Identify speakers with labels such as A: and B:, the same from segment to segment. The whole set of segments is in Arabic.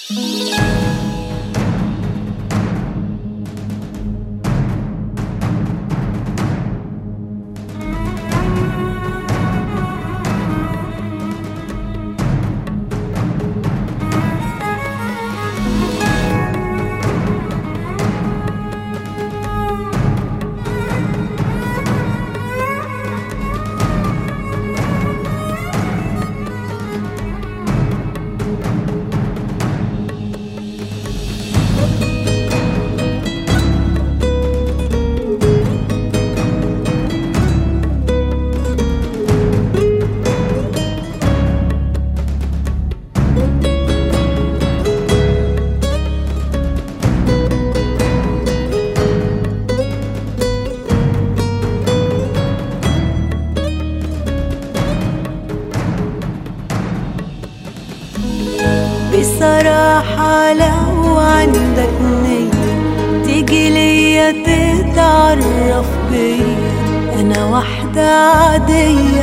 A: بصراحة لو عندك نية تيجي ليا تتعرف بيا، أنا واحدة عادية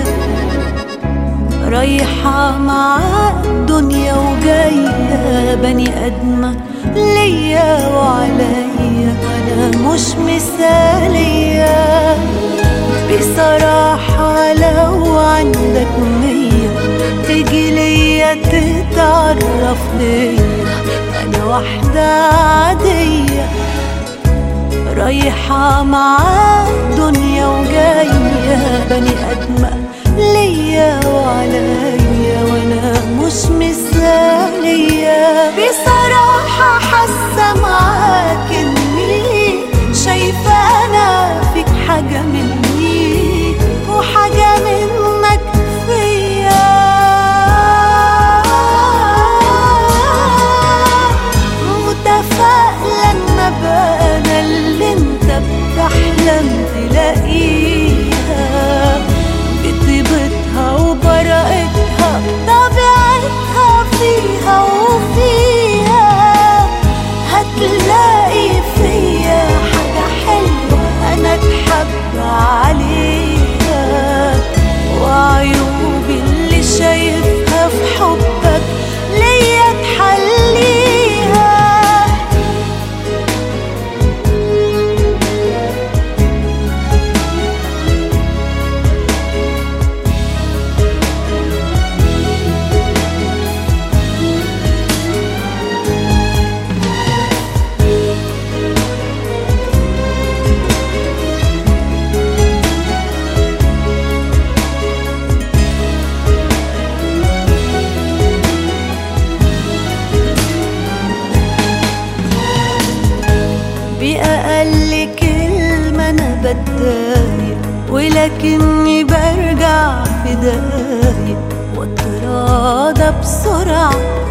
A: رايحة مع الدنيا وجاية، بني آدمة ليا وعليا، أنا مش مثالية. بصراحة لو عندك نية تيجي ليا تتعرف بيا، أنا واحدة عادية رايحة مع الدنيا وجاية، بني آدمة ليا وعليا، وأنا مش مثالية. بصراحة حاسة معاك إني شايفة أنا فيك حاجة مني وحاجة منك فيا، متفائلة إن أبقى أنا اللي أنت بتحلم تلاقيها، بطيبتها وبراءتها طبيعتها فيها وفيها، هتلاقي فيا حاجة حلوة أنا أتحب عليها، وعيوبي اللي شايفها في حبك ليا تحليها. بأقل كلمة أنا بتضايق، ولكني برجع في دقايق واتراضى بسرعة،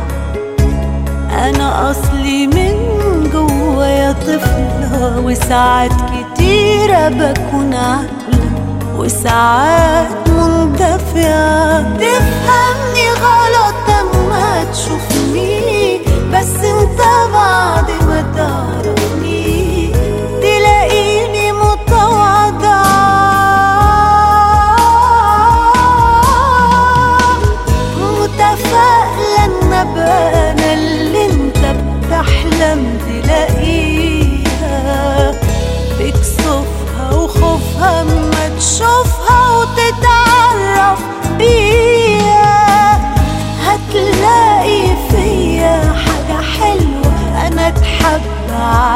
A: أنا أصلي من جوايا طفلة، وساعات كتيرة بكون عاقلة وساعات مندفعة. تفهمني غلط أما تشوفني، بس انت بعد ما تعرفني تلاقيني متواضعة، متفائلة إن أبقى أنا اللي انت بتحلم تلاقيها، بكسوفها وخوفها أما تشوفها وتتعرف بيها، هتلاقي فيا حاجة حلوة أنا أتحب عليها.